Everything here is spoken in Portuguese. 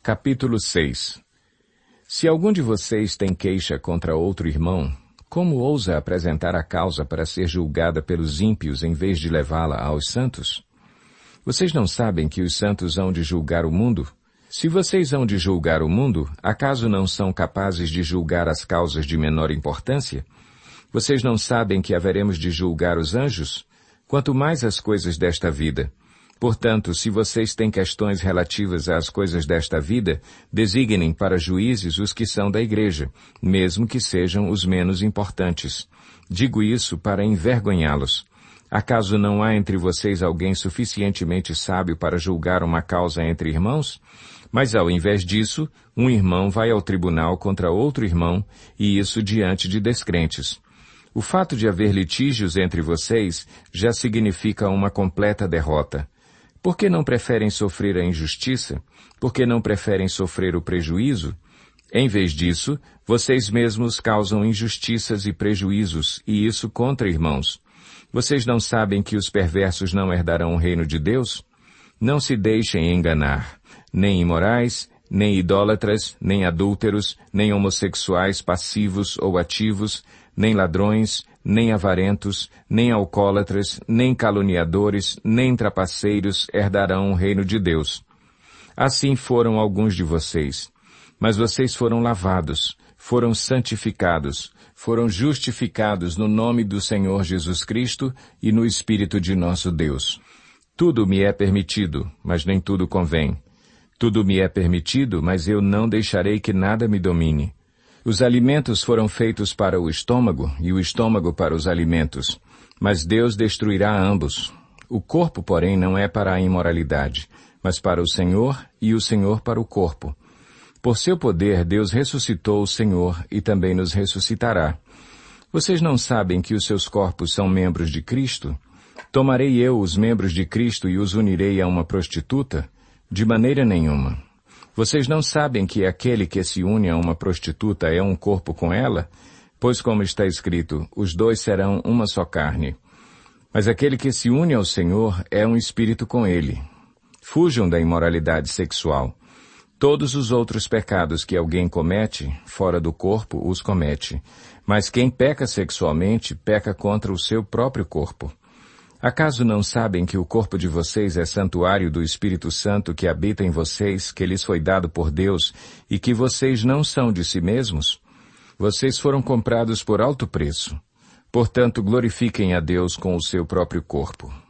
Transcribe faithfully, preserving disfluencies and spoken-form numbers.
Capítulo seis. Se algum de vocês tem queixa contra outro irmão, como ousa apresentar a causa para ser julgada pelos ímpios em vez de levá-la aos santos? Vocês não sabem que os santos hão de julgar o mundo? Se vocês hão de julgar o mundo, acaso não são capazes de julgar as causas de menor importância? Vocês não sabem que haveremos de julgar os anjos? Quanto mais as coisas desta vida. Portanto, se vocês têm questões relativas às coisas desta vida, designem para juízes os que são da igreja, mesmo que sejam os menos importantes. Digo isso para envergonhá-los. Acaso não há entre vocês alguém suficientemente sábio para julgar uma causa entre irmãos? Mas ao invés disso, um irmão vai ao tribunal contra outro irmão, e isso diante de descrentes. O fato de haver litígios entre vocês já significa uma completa derrota. Por que não preferem sofrer a injustiça? Por que não preferem sofrer o prejuízo? Em vez disso, vocês mesmos causam injustiças e prejuízos, e isso contra irmãos. Vocês não sabem que os perversos não herdarão o reino de Deus? Não se deixem enganar. Nem imorais, nem idólatras, nem adúlteros, nem homossexuais passivos ou ativos, nem ladrões, nem avarentos, nem alcoólatras, nem caluniadores, nem trapaceiros herdarão o reino de Deus. Assim foram alguns de vocês. Mas vocês foram lavados, foram santificados, foram justificados no nome do Senhor Jesus Cristo e no Espírito de nosso Deus. Tudo me é permitido, mas nem tudo convém. Tudo me é permitido, mas eu não deixarei que nada me domine. Os alimentos foram feitos para o estômago e o estômago para os alimentos, mas Deus destruirá ambos. O corpo, porém, não é para a imoralidade, mas para o Senhor e o Senhor para o corpo. Por seu poder, Deus ressuscitou o Senhor e também nos ressuscitará. Vocês não sabem que os seus corpos são membros de Cristo? Tomarei eu os membros de Cristo e os unirei a uma prostituta? De maneira nenhuma. Vocês não sabem que aquele que se une a uma prostituta é um corpo com ela? Pois como está escrito, os dois serão uma só carne. Mas aquele que se une ao Senhor é um espírito com ele. Fujam da imoralidade sexual. Todos os outros pecados que alguém comete, fora do corpo, os comete. Mas quem peca sexualmente, peca contra o seu próprio corpo. Acaso não sabem que o corpo de vocês é santuário do Espírito Santo que habita em vocês, que lhes foi dado por Deus, e que vocês não são de si mesmos? Vocês foram comprados por alto preço. Portanto, glorifiquem a Deus com o seu próprio corpo.